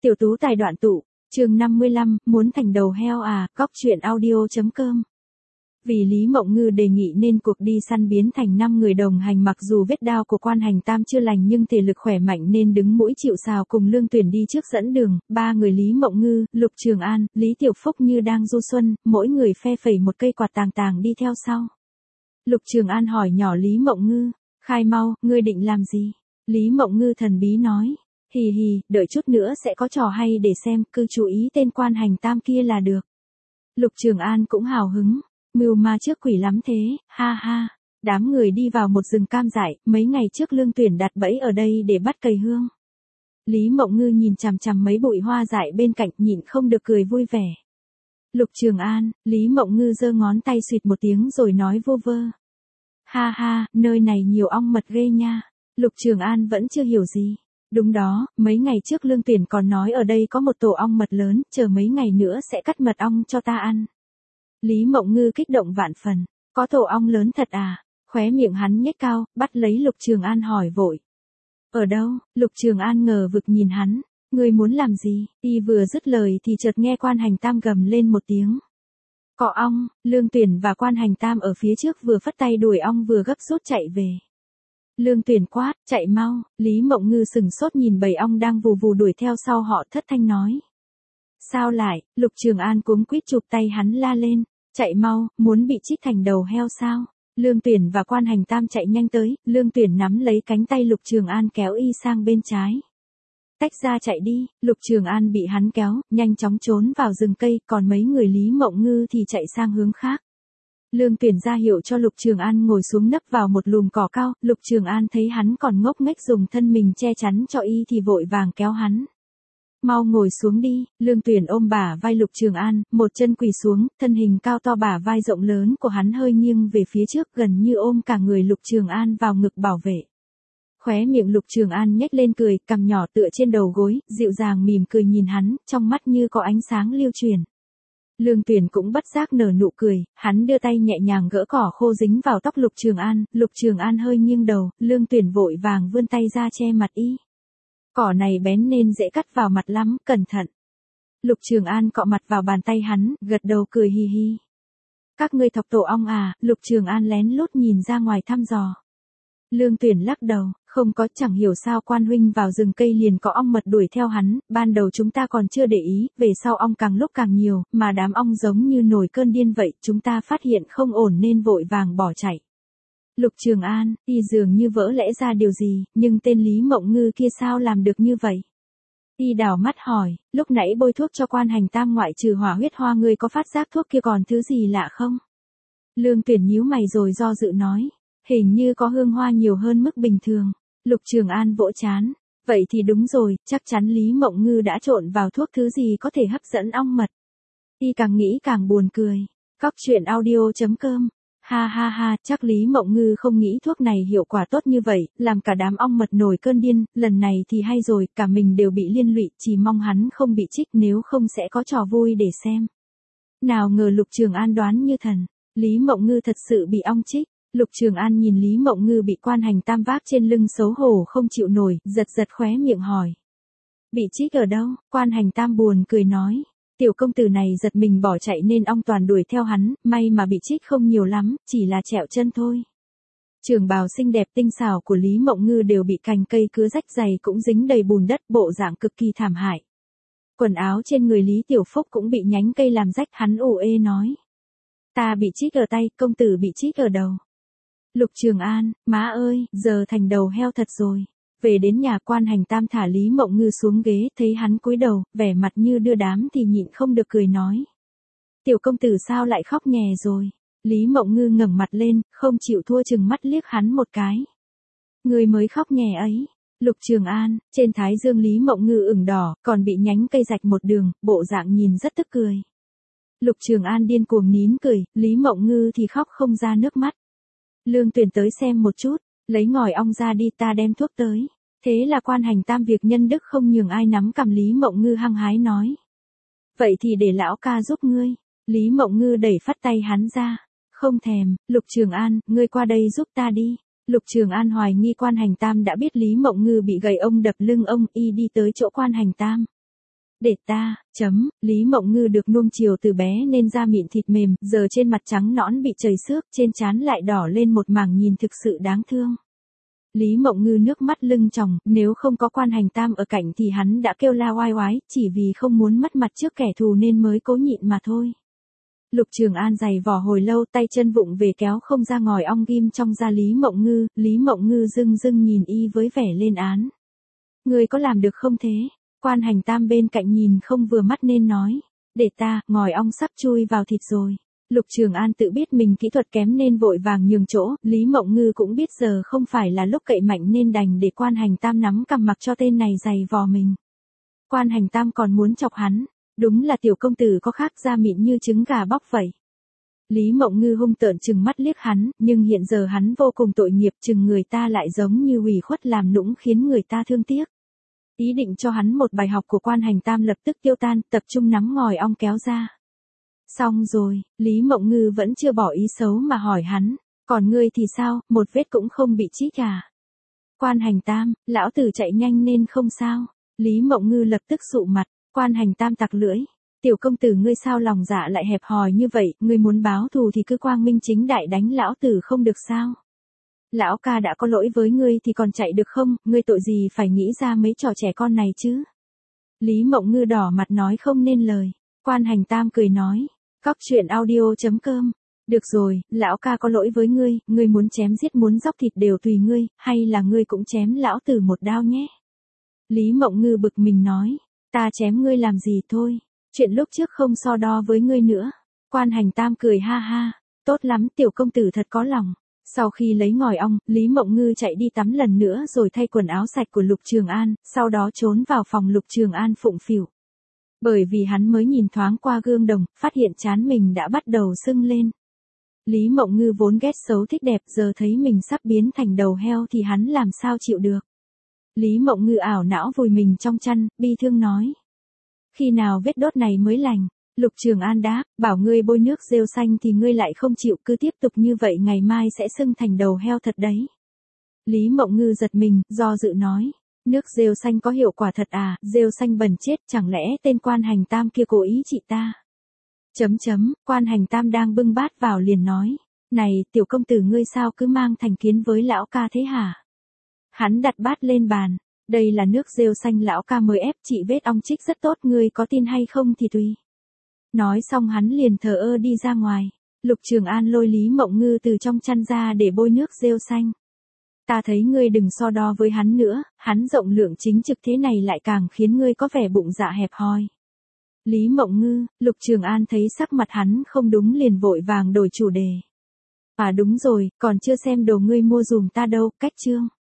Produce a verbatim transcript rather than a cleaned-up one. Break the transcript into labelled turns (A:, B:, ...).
A: Tiểu tú tài đoạn tụ, chương năm mươi lăm, muốn thành đầu heo à, góc truyện audio chấm com. Vì Lý Mộng Ngư đề nghị nên cuộc đi săn biến thành năm người đồng hành, mặc dù vết đao của quan hành tam chưa lành nhưng thể lực khỏe mạnh nên đứng mũi chịu sào cùng Lương Tuyển đi trước dẫn đường. Ba người Lý Mộng Ngư, Lục Trường An, Lý Tiểu Phúc như đang du xuân, mỗi người phe phẩy một cây quạt tàng tàng đi theo sau. Lục Trường An hỏi nhỏ Lý Mộng Ngư, khai mau, ngươi định làm gì? Lý Mộng Ngư thần bí nói, hì hì, đợi chút nữa sẽ có trò hay để xem, cứ chú ý tên quan hành tam kia là được. Lục Trường An cũng hào hứng, mưu ma trước quỷ lắm thế, ha ha. Đám người đi vào một rừng cam dại, mấy ngày trước Lương Tuyển đặt bẫy ở đây để bắt cầy hương. Lý Mộng Ngư nhìn chằm chằm mấy bụi hoa dại bên cạnh, nhịn không được cười vui vẻ. Lục Trường An, Lý Mộng Ngư giơ ngón tay xịt một tiếng rồi nói vô vơ. Ha ha, nơi này nhiều ong mật ghê nha. Lục Trường An vẫn chưa hiểu gì. Đúng đó, mấy ngày trước Lương Tuyển còn nói ở đây có một tổ ong mật lớn, chờ mấy ngày nữa sẽ cắt mật ong cho ta ăn. Lý Mộng Ngư kích động vạn phần, có tổ ong lớn thật à? Khóe miệng hắn nhếch cao, bắt lấy Lục Trường An hỏi vội. Ở đâu? Lục Trường An ngờ vực nhìn hắn, ngươi muốn làm gì? Y vừa dứt lời thì chợt nghe quan hành tam gầm lên một tiếng. Có ong, Lương Tuyển và quan hành tam ở phía trước vừa phất tay đuổi ong vừa gấp rút chạy về. Lương Tuyển quát, chạy mau. Lý Mộng Ngư sừng sốt nhìn bầy ong đang vù vù đuổi theo sau họ, thất thanh nói. Sao lại? Lục Trường An cuống quýt chụp tay hắn la lên, chạy mau, muốn bị chích thành đầu heo sao? Lương Tuyển và quan hành tam chạy nhanh tới, Lương Tuyển nắm lấy cánh tay Lục Trường An kéo y sang bên trái. Tách ra chạy đi. Lục Trường An bị hắn kéo, nhanh chóng trốn vào rừng cây, còn mấy người Lý Mộng Ngư thì chạy sang hướng khác. Lương Tuyển ra hiệu cho Lục Trường An ngồi xuống nấp vào một lùm cỏ cao, Lục Trường An thấy hắn còn ngốc nghếch dùng thân mình che chắn cho y thì vội vàng kéo hắn. Mau ngồi xuống đi. Lương Tuyển ôm bả vai Lục Trường An, một chân quỳ xuống, thân hình cao to bả vai rộng lớn của hắn hơi nghiêng về phía trước, gần như ôm cả người Lục Trường An vào ngực bảo vệ. Khóe miệng Lục Trường An nhếch lên cười, cằm nhỏ tựa trên đầu gối, dịu dàng mỉm cười nhìn hắn, trong mắt như có ánh sáng lưu truyền. Lương Tuyển cũng bất giác nở nụ cười, hắn đưa tay nhẹ nhàng gỡ cỏ khô dính vào tóc Lục Trường An, Lục Trường An hơi nghiêng đầu, Lương Tuyển vội vàng vươn tay ra che mặt y. Cỏ này bén nên dễ cắt vào mặt lắm, cẩn thận. Lục Trường An cọ mặt vào bàn tay hắn, gật đầu cười hi hi. Các ngươi thọc tổ ong à? Lục Trường An lén lút nhìn ra ngoài thăm dò. Lương Tuyển lắc đầu, không có, chẳng hiểu sao quan huynh vào rừng cây liền có ong mật đuổi theo hắn, ban đầu chúng ta còn chưa để ý, về sau ong càng lúc càng nhiều, mà đám ong giống như nổi cơn điên vậy, chúng ta phát hiện không ổn nên vội vàng bỏ chạy. Lục Trường An, y dường như vỡ lẽ ra điều gì, nhưng tên Lý Mộng Ngư kia sao làm được như vậy? Y đảo mắt hỏi, lúc nãy bôi thuốc cho quan hành tam ngoại trừ hỏa huyết hoa ngươi có phát giác thuốc kia còn thứ gì lạ không? Lương Tuyển nhíu mày rồi do dự nói, hình như có hương hoa nhiều hơn mức bình thường. Lục Trường An vỗ trán, vậy thì đúng rồi, chắc chắn Lý Mộng Ngư đã trộn vào thuốc thứ gì có thể hấp dẫn ong mật. Y càng nghĩ càng buồn cười. Góc truyện audio chấm com. Ha ha ha, chắc Lý Mộng Ngư không nghĩ thuốc này hiệu quả tốt như vậy, làm cả đám ong mật nổi cơn điên, lần này thì hay rồi, cả mình đều bị liên lụy, chỉ mong hắn không bị trích, nếu không sẽ có trò vui để xem. Nào ngờ Lục Trường An đoán như thần, Lý Mộng Ngư thật sự bị ong trích. Lục Trường An nhìn Lý Mộng Ngư bị quan hành tam vác trên lưng xấu hổ không chịu nổi, giật giật khóe miệng hỏi. Bị trích ở đâu? Quan hành tam buồn cười nói. Tiểu công tử này giật mình bỏ chạy nên ong toàn đuổi theo hắn, may mà bị trích không nhiều lắm, chỉ là trẹo chân thôi. Trường bào xinh đẹp tinh xảo của Lý Mộng Ngư đều bị cành cây cứa rách, giày cũng dính đầy bùn đất, bộ dạng cực kỳ thảm hại. Quần áo trên người Lý Tiểu Phúc cũng bị nhánh cây làm rách, hắn ủ ê nói. Ta bị trích ở tay, công tử bị trích ở đầu. Lục Trường An, má ơi, giờ thành đầu heo thật rồi. Về đến nhà quan hành tam thả Lý Mộng Ngư xuống ghế, thấy hắn cúi đầu, vẻ mặt như đưa đám thì nhịn không được cười nói. Tiểu công tử sao lại khóc nhè rồi? Lý Mộng Ngư ngẩng mặt lên, không chịu thua chừng mắt liếc hắn một cái. Người mới khóc nhè ấy. Lục Trường An, trên thái dương Lý Mộng Ngư ửng đỏ, còn bị nhánh cây rạch một đường, bộ dạng nhìn rất tức cười. Lục Trường An điên cuồng nín cười, Lý Mộng Ngư thì khóc không ra nước mắt. Lương Tuyển tới xem một chút, lấy ngòi ong ra đi, ta đem thuốc tới. Thế là quan hành tam việc nhân đức không nhường ai nắm cầm Lý Mộng Ngư hăng hái nói. Vậy thì để lão ca giúp ngươi. Lý Mộng Ngư đẩy phắt tay hắn ra. Không thèm. Lục Trường An, ngươi qua đây giúp ta đi. Lục Trường An hoài nghi quan hành tam đã biết Lý Mộng Ngư bị gậy ông đập lưng ông, y đi tới chỗ quan hành tam. Để ta, chấm, Lý Mộng Ngư được nuông chiều từ bé nên da mịn thịt mềm, giờ trên mặt trắng nõn bị trời xước, trên trán lại đỏ lên một mảng nhìn thực sự đáng thương. Lý Mộng Ngư nước mắt lưng tròng, nếu không có Quan Hành Tam ở cạnh thì hắn đã kêu la oai oái, chỉ vì không muốn mất mặt trước kẻ thù nên mới cố nhịn mà thôi. Lục Trường An giày vò hồi lâu, tay chân vụng về kéo không ra ngòi ong ghim trong da Lý Mộng Ngư, Lý Mộng Ngư dưng dưng nhìn y với vẻ lên án. Ngươi có làm được không thế? Quan Hành Tam bên cạnh nhìn không vừa mắt nên nói. Để ta, ngòi ong sắp chui vào thịt rồi. Lục Trường An tự biết mình kỹ thuật kém nên vội vàng nhường chỗ, Lý Mộng Ngư cũng biết giờ không phải là lúc cậy mạnh nên đành để Quan Hành Tam nắm cầm mặc cho tên này giày vò mình. Quan Hành Tam còn muốn chọc hắn, đúng là tiểu công tử có khác da mịn như trứng gà bóc vậy. Lý Mộng Ngư hung tợn trừng mắt liếc hắn, nhưng hiện giờ hắn vô cùng tội nghiệp, chừng người ta lại giống như ủy khuất làm nũng khiến người ta thương tiếc. Ý định cho hắn một bài học của Quan Hành Tam lập tức tiêu tan, tập trung nắm ngòi ong kéo ra. Xong rồi, Lý Mộng Ngư vẫn chưa bỏ ý xấu mà hỏi hắn, còn ngươi thì sao, một vết cũng không bị chích à? Quan Hành Tam, lão tử chạy nhanh nên không sao. Lý Mộng Ngư lập tức sụ mặt, Quan Hành Tam tặc lưỡi, tiểu công tử ngươi sao lòng dạ lại hẹp hòi như vậy, ngươi muốn báo thù thì cứ quang minh chính đại đánh lão tử không được sao? Lão ca đã có lỗi với ngươi thì còn chạy được không, ngươi tội gì phải nghĩ ra mấy trò trẻ con này chứ? Lý Mộng Ngư đỏ mặt nói không nên lời. Quan Hành Tam cười nói, cóc truyện audio chấm com. Được rồi, lão ca có lỗi với ngươi, ngươi muốn chém giết muốn dóc thịt đều tùy ngươi, hay là ngươi cũng chém lão tử một đao nhé. Lý Mộng Ngư bực mình nói, ta chém ngươi làm gì thôi, chuyện lúc trước không so đo với ngươi nữa. Quan Hành Tam cười ha ha, tốt lắm tiểu công tử thật có lòng. Sau khi lấy ngòi ong, Lý Mộng Ngư chạy đi tắm lần nữa rồi thay quần áo sạch của Lục Trường An, sau đó trốn vào phòng Lục Trường An phụng phịu. Bởi vì hắn mới nhìn thoáng qua gương đồng, phát hiện trán mình đã bắt đầu sưng lên. Lý Mộng Ngư vốn ghét xấu thích đẹp, giờ thấy mình sắp biến thành đầu heo thì hắn làm sao chịu được. Lý Mộng Ngư ảo não vùi mình trong chăn, bi thương nói. Khi nào vết đốt này mới lành? Lục Trường An đáp, bảo ngươi bôi nước rêu xanh thì ngươi lại không chịu, cứ tiếp tục như vậy ngày mai sẽ sưng thành đầu heo thật đấy. Lý Mộng Ngư giật mình, do dự nói, nước rêu xanh có hiệu quả thật à, rêu xanh bẩn chết, chẳng lẽ tên Quan Hành Tam kia cố ý trị ta? Chấm chấm, Quan Hành Tam đang bưng bát vào liền nói, này, tiểu công tử ngươi sao cứ mang thành kiến với lão ca thế hả? Hắn đặt bát lên bàn, đây là nước rêu xanh lão ca mới ép trị vết ong chích rất tốt, ngươi có tin hay không thì tùy. Nói xong hắn liền thờ ơ đi ra ngoài. Lục Trường An lôi Lý Mộng Ngư từ trong chăn ra để bôi nước rêu xanh. Ta thấy ngươi đừng so đo với hắn nữa, hắn rộng lượng chính trực thế này lại càng khiến ngươi có vẻ bụng dạ hẹp hòi. Lý Mộng Ngư, Lục Trường An thấy sắc mặt hắn không đúng liền vội vàng đổi chủ đề. À đúng rồi, còn chưa xem đồ ngươi mua dùm ta đâu, cách chương.